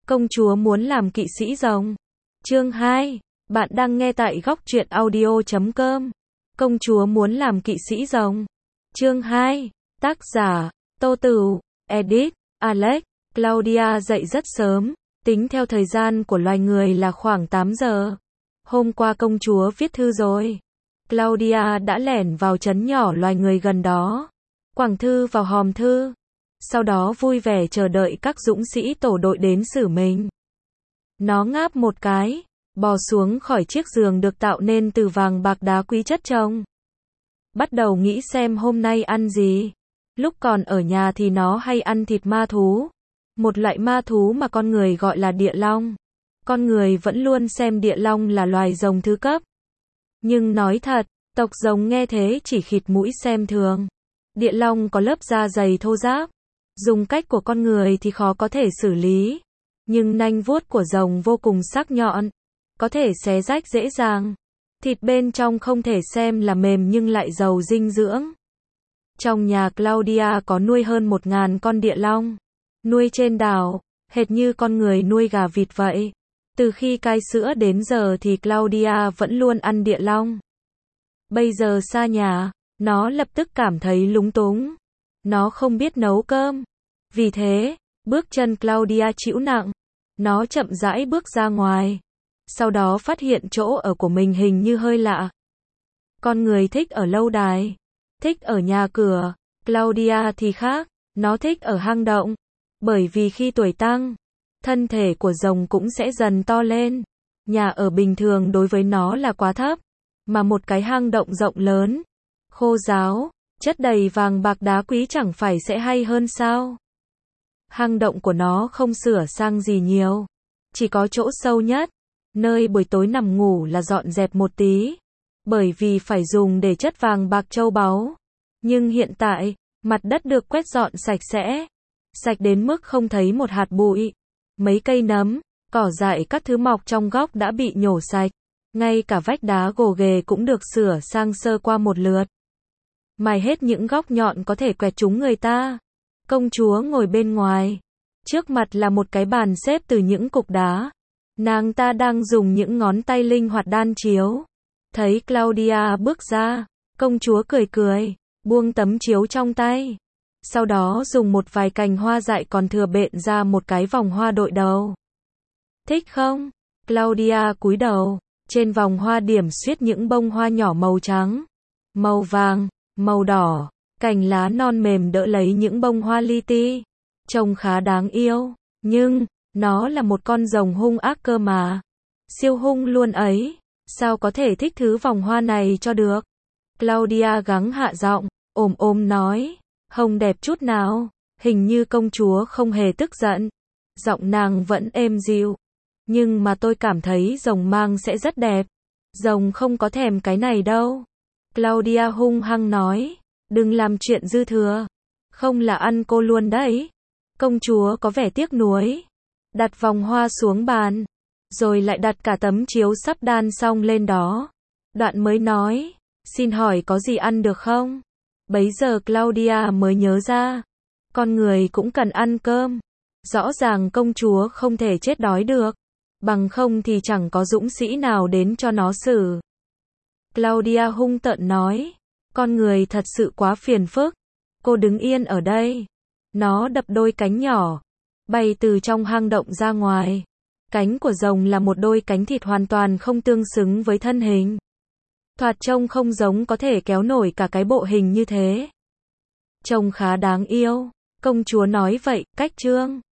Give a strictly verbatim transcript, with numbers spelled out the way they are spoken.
Công chúa muốn làm kỵ sĩ rồng. Chương hai. Bạn đang nghe tại góc truyện audio chấm com. Công chúa muốn làm kỵ sĩ rồng. Chương hai. Tác giả: Tô Tửu, edit: Alex. Claudia dậy rất sớm, tính theo thời gian của loài người là khoảng tám giờ. Hôm qua công chúa viết thư rồi. Claudia đã lẻn vào trấn nhỏ loài người gần đó, quẳng thư vào hòm thư. Sau đó vui vẻ chờ đợi các dũng sĩ tổ đội đến xử mình. Nó ngáp một cái, bò xuống khỏi chiếc giường được tạo nên từ vàng bạc đá quý chất chồng. Bắt đầu nghĩ xem hôm nay ăn gì. Lúc còn ở nhà thì nó hay ăn thịt ma thú. Một loại ma thú mà con người gọi là địa long. Con người vẫn luôn xem địa long là loài rồng thứ cấp. Nhưng nói thật, tộc rồng nghe thế chỉ khịt mũi xem thường. Địa long có lớp da dày thô ráp. Dùng cách của con người thì khó có thể xử lý. Nhưng nanh vuốt của rồng vô cùng sắc nhọn. Có thể xé rách dễ dàng. Thịt bên trong không thể xem là mềm nhưng lại giàu dinh dưỡng. Trong nhà Claudia có nuôi hơn một ngàn con địa long. Nuôi trên đảo, hệt như con người nuôi gà vịt vậy. Từ khi cai sữa đến giờ thì Claudia vẫn luôn ăn địa long. Bây giờ xa nhà, nó lập tức cảm thấy lúng túng. Nó không biết nấu cơm. Vì thế, bước chân Claudia chịu nặng. Nó chậm rãi bước ra ngoài. Sau đó phát hiện chỗ ở của mình hình như hơi lạ. Con người thích ở lâu đài, thích ở nhà cửa. Claudia thì khác, nó thích ở hang động. Bởi vì khi tuổi tăng, thân thể của rồng cũng sẽ dần to lên. Nhà ở bình thường đối với nó là quá thấp. Mà một cái hang động rộng lớn, khô ráo, chất đầy vàng bạc đá quý chẳng phải sẽ hay hơn sao? Hang động của nó không sửa sang gì nhiều. Chỉ có chỗ sâu nhất, nơi buổi tối nằm ngủ là dọn dẹp một tí. Bởi vì phải dùng để chất vàng bạc châu báu. Nhưng hiện tại, mặt đất được quét dọn sạch sẽ. Sạch đến mức không thấy một hạt bụi. Mấy cây nấm, cỏ dại các thứ mọc trong góc đã bị nhổ sạch. Ngay cả vách đá gồ ghề cũng được sửa sang sơ qua một lượt. Mài hết những góc nhọn có thể quẹt trúng người ta. Công chúa ngồi bên ngoài. Trước mặt là một cái bàn xếp từ những cục đá. Nàng ta đang dùng những ngón tay linh hoạt đan chiếu. Thấy Claudia bước ra, công chúa cười cười, buông tấm chiếu trong tay. Sau đó dùng một vài cành hoa dại còn thừa bện ra một cái vòng hoa đội đầu. Thích không? Claudia cúi đầu. Trên vòng hoa điểm xuyết những bông hoa nhỏ màu trắng, màu vàng, màu đỏ. Cành lá non mềm đỡ lấy những bông hoa li ti. Trông khá đáng yêu. Nhưng, nó là một con rồng hung ác cơ mà. Siêu hung luôn ấy. Sao có thể thích thứ vòng hoa này cho được? Claudia gắng hạ giọng, ồm ồm nói. Không đẹp chút nào. Hình như công chúa không hề tức giận. Giọng nàng vẫn êm dịu. Nhưng mà tôi cảm thấy rồng mang sẽ rất đẹp. Rồng không có thèm cái này đâu. Claudia hung hăng nói. Đừng làm chuyện dư thừa. Không là ăn cô luôn đấy. Công chúa có vẻ tiếc nuối. Đặt vòng hoa xuống bàn. Rồi lại đặt cả tấm chiếu sắp đan xong lên đó. Đoạn mới nói. Xin hỏi có gì ăn được không? Bấy giờ Claudia mới nhớ ra. Con người cũng cần ăn cơm. Rõ ràng công chúa không thể chết đói được. Bằng không thì chẳng có dũng sĩ nào đến cho nó xử. Claudia hung tợn nói. Con người thật sự quá phiền phức. Cô đứng yên ở đây. Nó đập đôi cánh nhỏ. Bay từ trong hang động ra ngoài. Cánh của rồng là một đôi cánh thịt hoàn toàn không tương xứng với thân hình. Thoạt trông không giống có thể kéo nổi cả cái bộ hình như thế. Trông khá đáng yêu. Công chúa nói vậy, cách trương.